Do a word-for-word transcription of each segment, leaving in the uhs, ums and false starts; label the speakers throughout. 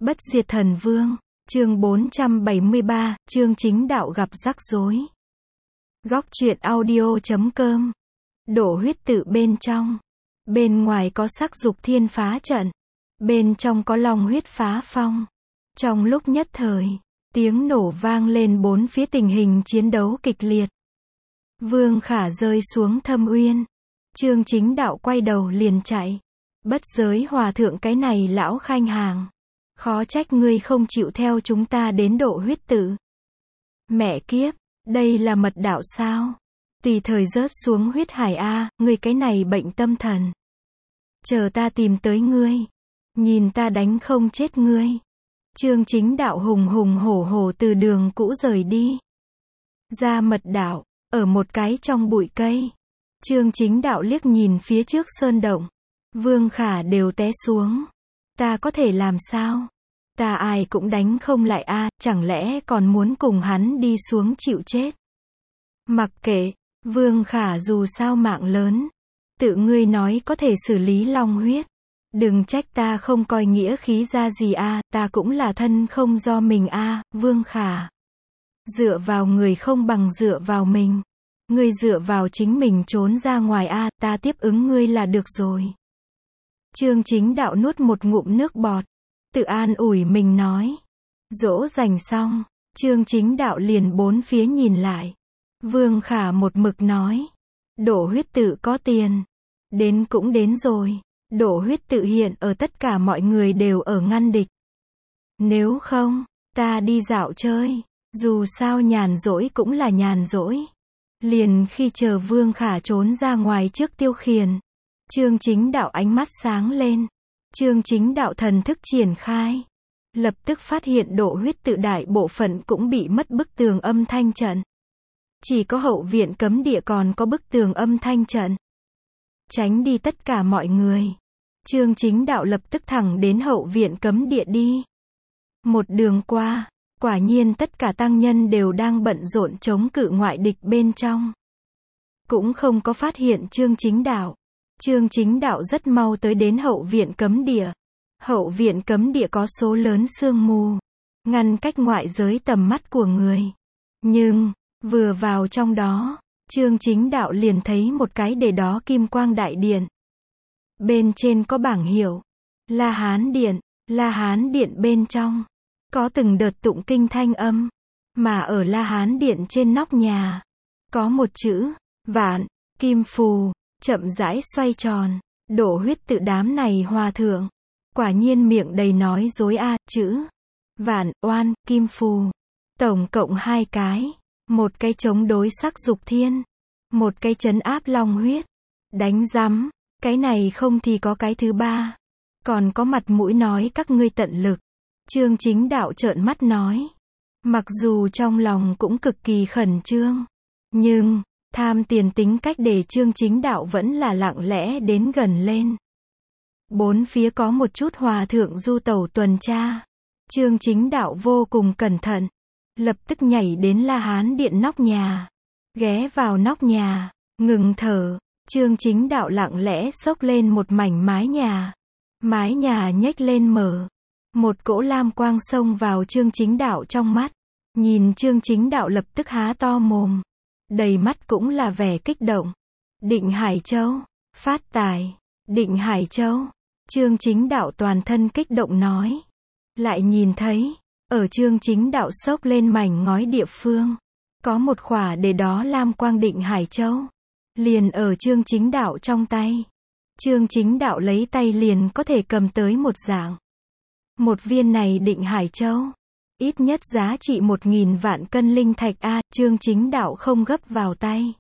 Speaker 1: Bất diệt thần vương, chương bốn trăm bảy mươi ba, chương chính đạo gặp rắc rối. Góc truyện audio chấm com. Đổ huyết tự bên trong. Bên ngoài có sắc dục thiên phá trận. Bên trong có long huyết phá phong. Trong lúc nhất thời, tiếng nổ vang lên bốn phía, tình hình chiến đấu kịch liệt. Vương Khả rơi xuống thâm uyên. Chương chính đạo quay đầu liền chạy. Bất giới hòa thượng, cái này lão khanh hàng. Khó trách ngươi không chịu theo chúng ta đến độ huyết tự. Mẹ kiếp, đây là mật đạo sao? Tùy thời rớt xuống huyết hải a, ngươi cái này bệnh tâm thần. Chờ ta tìm tới ngươi. Nhìn ta đánh không chết ngươi. Chương chính đạo hùng hùng hổ hổ từ đường cũ rời đi. Ra mật đạo, ở một cái trong bụi cây. Chương chính đạo liếc nhìn phía trước sơn động. Vương Khả đều té xuống. Ta có thể làm sao? Ta ai cũng đánh không lại a, chẳng lẽ còn muốn cùng hắn đi xuống chịu chết? Mặc kệ, Vương Khả dù sao mạng lớn. Tự ngươi nói có thể xử lý long huyết. Đừng trách ta không coi nghĩa khí ra gì a, ta cũng là thân không do mình a, Vương Khả. Dựa vào người không bằng dựa vào mình. Ngươi dựa vào chính mình trốn ra ngoài a, ta tiếp ứng ngươi là được rồi. Chương chính đạo nuốt một ngụm nước bọt. Tự an ủi mình nói. Dỗ dành xong, chương chính đạo liền bốn phía nhìn lại. Vương Khả một mực nói. Đổ huyết tự có tiền. Đến cũng đến rồi. Đổ huyết tự hiện ở tất cả mọi người đều ở ngăn địch. Nếu không, ta đi dạo chơi. Dù sao nhàn rỗi cũng là nhàn rỗi. Liền khi chờ Vương Khả trốn ra ngoài trước tiêu khiển. Chương chính đạo ánh mắt sáng lên. Chương chính đạo thần thức triển khai. Lập tức phát hiện độ huyết tự đại bộ phận cũng bị mất bức tường âm thanh trận. Chỉ có hậu viện cấm địa còn có bức tường âm thanh trận. Tránh đi tất cả mọi người. Chương chính đạo lập tức thẳng đến hậu viện cấm địa đi. Một đường qua, quả nhiên tất cả tăng nhân đều đang bận rộn chống cự ngoại địch bên trong. Cũng không có phát hiện chương chính đạo. Chương chính đạo rất mau tới đến hậu viện cấm địa. Hậu viện cấm địa có số lớn sương mù, ngăn cách ngoại giới tầm mắt của người. Nhưng, vừa vào trong đó, chương chính đạo liền thấy một cái để đó kim quang đại điện. Bên trên có bảng hiệu. La Hán Điện. La Hán Điện bên trong, có từng đợt tụng kinh thanh âm. Mà ở La Hán Điện trên nóc nhà, có một chữ, Vạn, Kim Phù. Chậm rãi xoay tròn. Đổ huyết tự đám này hòa thượng. Quả nhiên miệng đầy nói dối a, chữ Vạn, Oan, Kim Phù. Tổng cộng hai cái. Một cái chống đối sắc dục thiên. Một cái trấn áp long huyết. Đánh rắm. Cái này không thì có cái thứ ba. Còn có mặt mũi nói các ngươi tận lực. Chương chính đạo trợn mắt nói. Mặc dù trong lòng cũng cực kỳ khẩn trương. Nhưng, tham tiền tính cách để chương chính đạo vẫn là lặng lẽ đến gần lên. Bốn phía có một chút hòa thượng du tẩu tuần tra. Chương chính đạo vô cùng cẩn thận. Lập tức nhảy đến La Hán Điện nóc nhà. Ghé vào nóc nhà, ngừng thở. Chương chính đạo lặng lẽ xốc lên một mảnh mái nhà. Mái nhà nhếch lên mở. Một cỗ lam quang xông vào chương chính đạo trong mắt. Nhìn chương chính đạo lập tức há to mồm. Đầy mắt cũng là vẻ kích động. Định Hải Châu. Phát tài. Định Hải Châu. Chương chính đạo toàn thân kích động nói. Lại nhìn thấy, ở chương chính đạo xốc lên mảnh ngói địa phương. Có một khỏa để đó lam quang Định Hải Châu. Liền ở chương chính đạo trong tay. Chương chính đạo lấy tay liền có thể cầm tới một dạng. Một viên này Định Hải Châu. Ít nhất giá trị một nghìn vạn cân linh thạch a, chương chính đạo không gấp vào tay.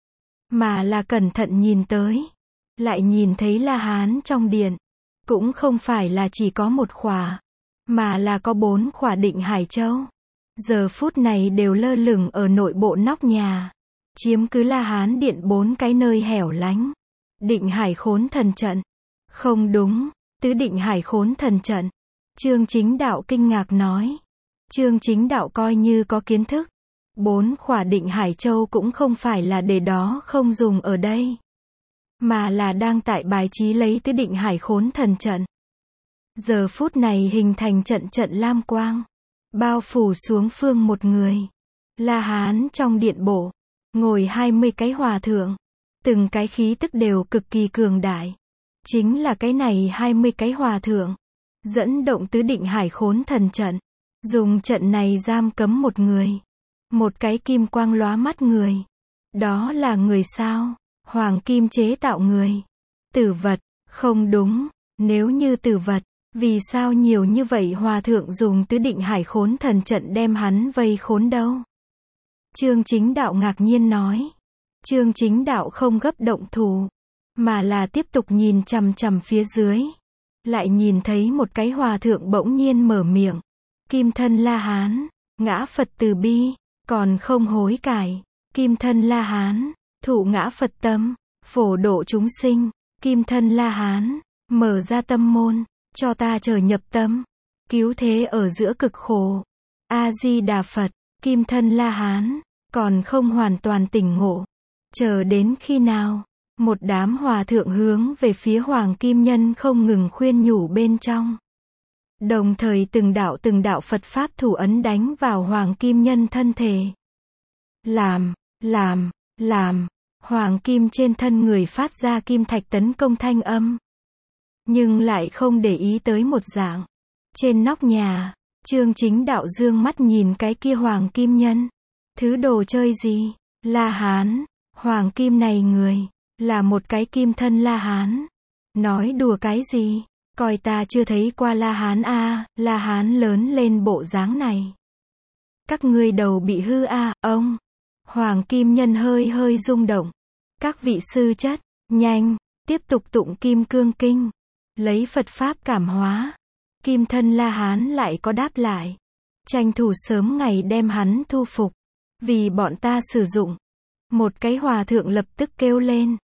Speaker 1: Mà là cẩn thận nhìn tới. Lại nhìn thấy La Hán trong điện. Cũng không phải là chỉ có một khỏa. Mà là có bốn khỏa Định Hải Châu. Giờ phút này đều lơ lửng ở nội bộ nóc nhà. Chiếm cứ La Hán Điện bốn cái nơi hẻo lánh. Định Hải Khốn Thần Trận. Không đúng, tứ Định Hải Khốn Thần Trận. Chương chính đạo kinh ngạc nói. Chương chính đạo coi như có kiến thức. Bốn khỏa Định Hải Châu cũng không phải là để đó không dùng ở đây. Mà là đang tại bài trí lấy tứ Định Hải Khốn Thần Trận. Giờ phút này hình thành trận trận lam quang, bao phủ xuống phương một người. La Hán trong điện bộ, ngồi hai mươi cái hòa thượng, từng cái khí tức đều cực kỳ cường đại. Chính là cái này hai mươi cái hòa thượng, dẫn động tứ định hải khốn thần trận, dùng trận này giam cấm một người, một cái kim quang lóa mắt người. Đó là người sao? Hoàng kim chế tạo người. Tử vật, không đúng, nếu như tử vật, vì sao nhiều như vậy hòa thượng dùng tứ định hải khốn thần trận đem hắn vây khốn đâu? Chương Chính Đạo ngạc nhiên nói. Chương Chính Đạo không gấp động thủ, mà là tiếp tục nhìn chằm chằm phía dưới. Lại nhìn thấy một cái hòa thượng bỗng nhiên mở miệng. Kim thân La Hán, ngã Phật từ bi, còn không hối cải. Kim thân La Hán, thụ ngã Phật tâm, phổ độ chúng sinh. Kim thân La Hán, mở ra tâm môn, cho ta trở nhập tâm, cứu thế ở giữa cực khổ. A-di-đà Phật. Kim thân La Hán, còn không hoàn toàn tỉnh ngộ. Chờ đến khi nào? Một đám hòa thượng hướng về phía Hoàng Kim Nhân không ngừng khuyên nhủ bên trong. Đồng thời từng đạo từng đạo Phật Pháp thủ ấn đánh vào Hoàng Kim Nhân thân thể. Làm, làm, làm. Hoàng Kim trên thân người phát ra kim thạch tấn công thanh âm. Nhưng lại không để ý tới một dạng. Trên nóc nhà, Chương Chính Đạo dương mắt nhìn cái kia Hoàng Kim Nhân. Thứ đồ chơi gì? La Hán. Hoàng Kim này người, là một cái kim thân La Hán. Nói đùa cái gì? Coi ta chưa thấy qua La Hán a, à, La Hán lớn lên bộ dáng này. Các ngươi đầu bị hư a, à, ông. Hoàng Kim Nhân hơi hơi rung động. Các vị sư chất, nhanh, tiếp tục tụng Kim Cương Kinh. Lấy Phật Pháp cảm hóa. Kim thân La Hán lại có đáp lại. Tranh thủ sớm ngày đem hắn thu phục. Vì bọn ta sử dụng. Một cái hòa thượng lập tức kêu lên.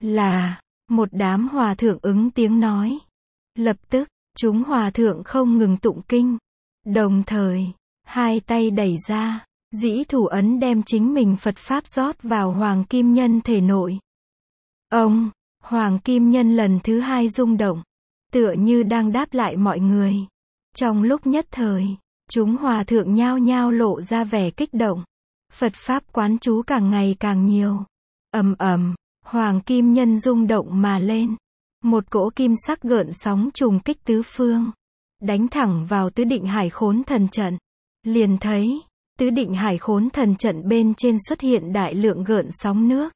Speaker 1: Là, một đám hòa thượng ứng tiếng nói. Lập tức, chúng hòa thượng không ngừng tụng kinh. Đồng thời, hai tay đẩy ra, dĩ thủ ấn đem chính mình Phật Pháp rót vào Hoàng Kim Nhân thể nội. Ông, Hoàng Kim Nhân lần thứ hai rung động, tựa như đang đáp lại mọi người. Trong lúc nhất thời, chúng hòa thượng nhao nhao lộ ra vẻ kích động. Phật Pháp quán chú càng ngày càng nhiều. Ầm ầm, Hoàng Kim Nhân rung động mà lên. Một cỗ kim sắc gợn sóng trùng kích tứ phương, đánh thẳng vào tứ định hải khốn thần trận. Liền thấy, tứ định hải khốn thần trận bên trên xuất hiện đại lượng gợn sóng nước.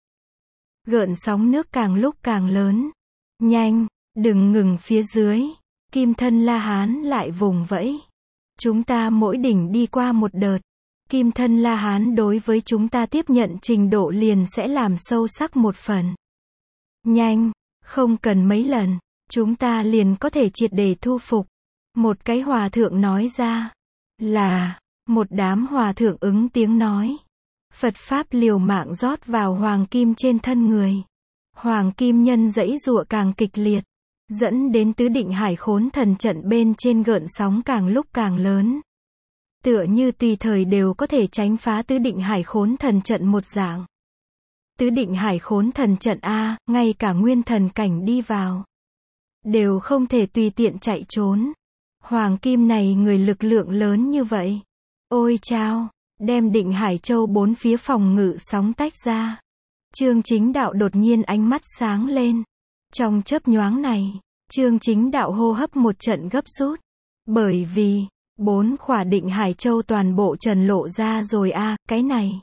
Speaker 1: Gợn sóng nước càng lúc càng lớn. Nhanh, đừng ngừng phía dưới. Kim thân La Hán lại vùng vẫy. Chúng ta mỗi đỉnh đi qua một đợt. Kim thân La Hán đối với chúng ta tiếp nhận trình độ liền sẽ làm sâu sắc một phần. Nhanh, không cần mấy lần, chúng ta liền có thể triệt để thu phục. Một cái hòa thượng nói ra. Là, một đám hòa thượng ứng tiếng nói. Phật Pháp liều mạng rót vào Hoàng Kim trên thân người. Hoàng Kim Nhân giãy giụa càng kịch liệt, dẫn đến tứ định hải khốn thần trận bên trên gợn sóng càng lúc càng lớn. Tựa như tùy thời đều có thể tránh phá tứ định hải khốn thần trận một dạng. Tứ định hải khốn thần trận A, ngay cả nguyên thần cảnh đi vào, đều không thể tùy tiện chạy trốn. Hoàng Kim này người lực lượng lớn như vậy. Ôi chao, đem định Hải Châu bốn phía phòng ngự sóng tách ra. Chương Chính Đạo đột nhiên ánh mắt sáng lên. Trong chớp nhoáng này, Chương Chính Đạo hô hấp một trận gấp rút. Bởi vì, bốn khỏa định Hải Châu toàn bộ trần lộ ra rồi a, à, cái này.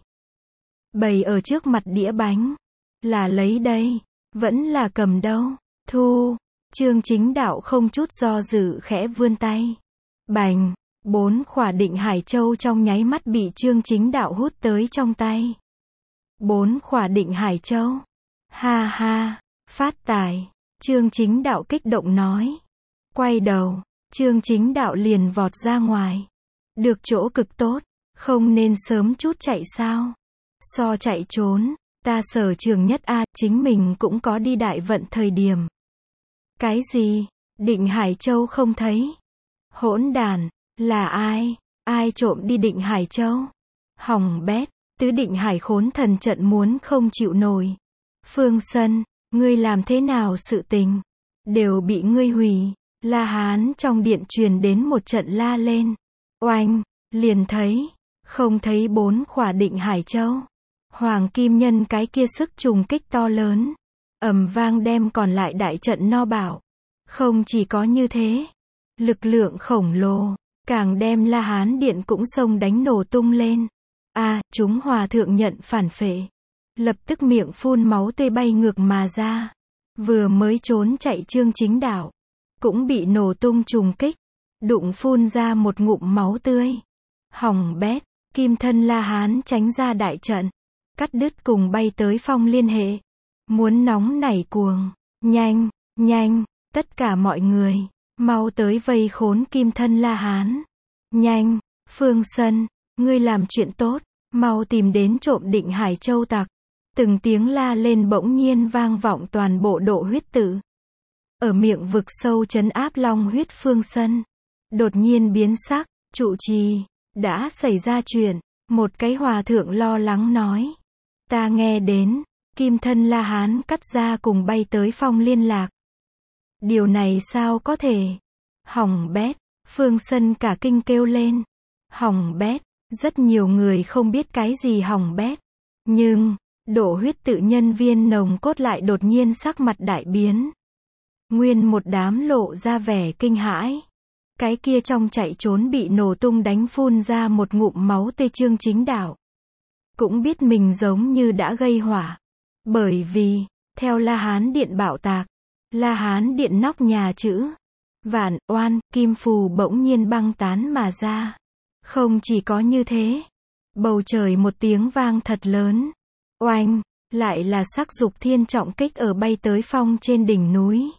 Speaker 1: Bày ở trước mặt đĩa bánh. Là lấy đây, vẫn là cầm đâu. Thu, Chương Chính Đạo không chút do dự khẽ vươn tay. Bành, bốn khỏa định Hải Châu trong nháy mắt bị Chương Chính Đạo hút tới trong tay. Bốn khỏa định Hải Châu. Ha ha, phát tài. Chương Chính Đạo kích động nói. Quay đầu, Chương Chính Đạo liền vọt ra ngoài. Được chỗ cực tốt, không nên sớm chút chạy sao? So chạy trốn, ta sở trường nhất a, chính mình cũng có đi đại vận thời điểm. Cái gì? Định Hải Châu không thấy. Hỗn đàn, là ai? Ai trộm đi định Hải Châu? Hỏng bét, tứ định hải khốn thần trận muốn không chịu nổi. Phương Sân, ngươi làm thế nào sự tình? Đều bị ngươi hủy. La Hán trong điện truyền đến một trận la lên. Oanh, liền thấy, không thấy bốn khỏa Định Hải Châu. Hoàng kim nhân cái kia sức trùng kích to lớn, ầm vang đem còn lại đại trận no bảo. Không chỉ có như thế, lực lượng khổng lồ, càng đem La Hán điện cũng xông đánh nổ tung lên. A, à, chúng hòa thượng nhận phản phệ, lập tức miệng phun máu tươi bay ngược mà ra. Vừa mới trốn chạy Trương Chính Đạo, cũng bị nổ tung trùng kích, đụng phun ra một ngụm máu tươi. Hỏng bét, kim thân La Hán tránh ra đại trận, cắt đứt cùng bay tới phong liên hệ. Muốn nóng nảy cuồng, nhanh, nhanh, tất cả mọi người, mau tới vây khốn kim thân La Hán. Nhanh, Phương Sân, ngươi làm chuyện tốt, mau tìm đến trộm Định Hải Châu tặc. Từng tiếng la lên bỗng nhiên vang vọng toàn bộ Độ Huyết Tự. Ở miệng vực sâu trấn áp long huyết Phương Sân, đột nhiên biến sắc, trụ trì, đã xảy ra chuyện. Một cái hòa thượng lo lắng nói. Ta nghe đến, kim thân La Hán cắt ra cùng bay tới phong liên lạc. Điều này sao có thể? Hỏng bét, Phương Sân cả kinh kêu lên. Hỏng bét, rất nhiều người không biết cái gì hỏng bét. Nhưng, Độ Huyết Tự nhân viên nồng cốt lại đột nhiên sắc mặt đại biến. Nguyên một đám lộ ra vẻ kinh hãi. Cái kia trong chạy trốn bị nổ tung đánh phun ra một ngụm máu tê Trương Chính Đạo. Cũng biết mình giống như đã gây hỏa. Bởi vì, theo La Hán điện bạo tạc, La Hán điện nóc nhà chữ Vạn Oan Kim Phù bỗng nhiên băng tán mà ra. Không chỉ có như thế, bầu trời một tiếng vang thật lớn. Oanh, lại là Sắc Dục Thiên trọng kích ở bay tới phong trên đỉnh núi.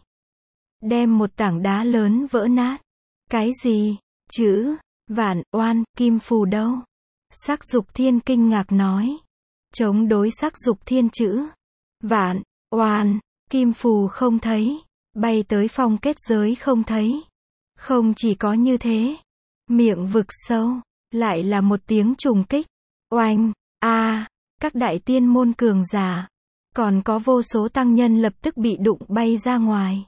Speaker 1: Đem một tảng đá lớn vỡ nát. Cái gì? Chữ Vạn Oan Kim Phù đâu? Sắc Dục Thiên kinh ngạc nói. Chống đối Sắc Dục Thiên chữ Vạn Oan Kim Phù không thấy, bay tới phong kết giới không thấy. Không chỉ có như thế, miệng vực sâu, lại là một tiếng trùng kích. Oanh, a, à, các đại tiên môn cường giả, còn có vô số tăng nhân lập tức bị đụng bay ra ngoài.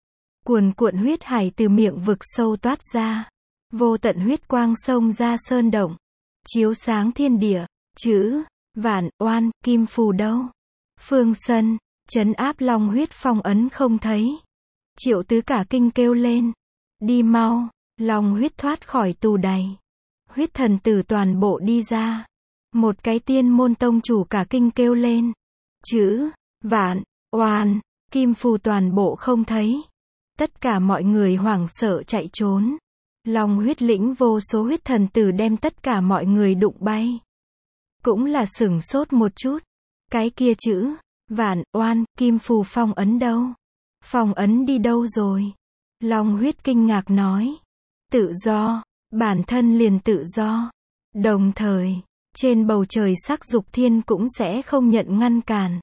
Speaker 1: Cuồn cuộn huyết hải từ miệng vực sâu toát ra, vô tận huyết quang xông ra sơn động, chiếu sáng thiên địa. Chữ Vạn Oan Kim Phù đâu? Phương Sân, trấn áp long huyết phong ấn không thấy. Triệu Tứ cả kinh kêu lên. Đi mau, long huyết thoát khỏi tù đày. Huyết thần tử toàn bộ đi ra. Một cái tiên môn tông chủ cả kinh kêu lên. Chữ Vạn Oan Kim Phù toàn bộ không thấy. Tất cả mọi người hoảng sợ chạy trốn. Long huyết lĩnh vô số huyết thần tử đem tất cả mọi người đụng bay. Cũng là sửng sốt một chút. Cái kia chữ Vạn Oan Kim Phù phong ấn đâu? Phong ấn đi đâu rồi? Long huyết kinh ngạc nói. Tự do, bản thân liền tự do. Đồng thời, trên bầu trời Sắc Dục Thiên cũng sẽ không nhận ngăn cản.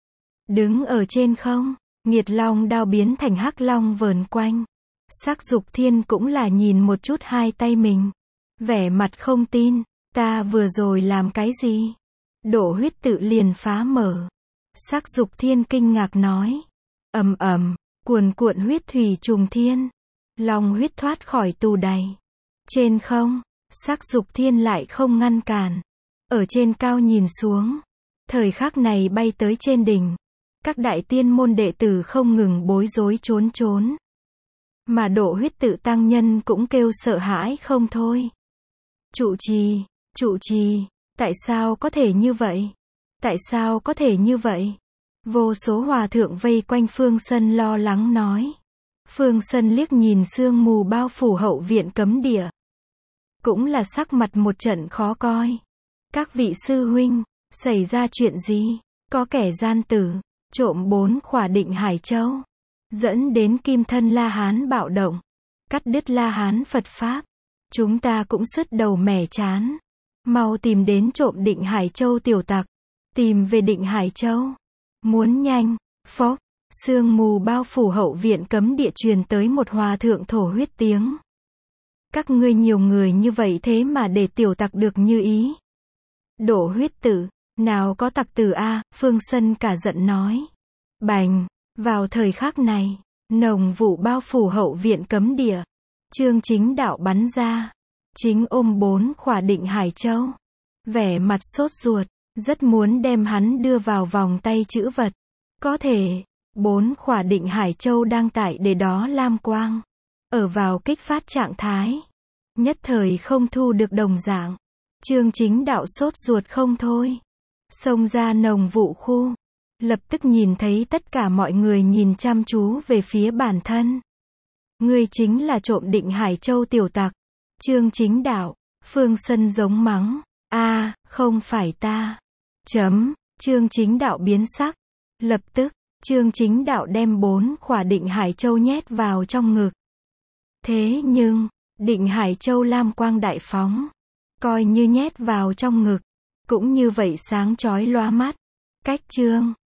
Speaker 1: Đứng ở trên không, Nghiệt Long đao biến thành hắc long vờn quanh. Sắc Dục Thiên cũng là nhìn một chút hai tay mình. Vẻ mặt không tin, ta vừa rồi làm cái gì? Độ Huyết Tự liền phá mở. Sắc Dục Thiên kinh ngạc nói. Ầm ầm, cuồn cuộn huyết thủy trùng thiên. Long huyết thoát khỏi tù đày. Trên không, Sắc Dục Thiên lại không ngăn cản. Ở trên cao nhìn xuống. Thời khắc này bay tới trên đỉnh. Các đại tiên môn đệ tử không ngừng bối rối trốn trốn. Mà Độ Huyết Tự tăng nhân cũng kêu sợ hãi không thôi. Trụ trì, trụ trì, tại sao có thể như vậy? Tại sao có thể như vậy? Vô số hòa thượng vây quanh Phương Sân lo lắng nói. Phương Sân liếc nhìn sương mù bao phủ hậu viện cấm địa. Cũng là sắc mặt một trận khó coi. Các vị sư huynh, xảy ra chuyện gì? Có kẻ gian tử, trộm bốn khỏa Định Hải Châu. Dẫn đến kim thân La Hán bạo động. Cắt đứt La Hán Phật Pháp. Chúng ta cũng sứt đầu mẻ chán. Mau tìm đến trộm Định Hải Châu tiểu tặc. Tìm về Định Hải Châu. Muốn nhanh, phốc, sương mù bao phủ hậu viện cấm địa truyền tới một hòa thượng thổ huyết tiếng. Các ngươi nhiều người như vậy thế mà để tiểu tặc được như ý. Độ Huyết Tự, nào có tặc tử a? Phương Sân cả giận nói. Bành, vào thời khắc này, Nồng vụ bao phủ hậu viện cấm địa. Trương Chính Đạo bắn ra. Chính ôm bốn khỏa Định Hải Châu. Vẻ mặt sốt ruột, rất muốn đem hắn đưa vào vòng tay trữ vật. Có thể, bốn khỏa Định Hải Châu đang tại để đó lam quang. Ở vào kích phát trạng thái. Nhất thời không thu được đồng dạng. Trương Chính Đạo sốt ruột không thôi. Xông ra nồng vụ khu. Lập tức nhìn thấy tất cả mọi người nhìn chăm chú về phía bản thân. Ngươi chính là trộm Định Hải Châu tiểu tặc. Trương Chính Đạo. Phương Sân giống mắng. A, không phải ta. Chấm. Trương Chính Đạo biến sắc. Lập tức, Trương Chính Đạo đem bốn khỏa Định Hải Châu nhét vào trong ngực. Thế nhưng, Định Hải Châu lam quang đại phóng. Coi như nhét vào trong ngực. Cũng như vậy sáng chói lóa mắt. Cách Trương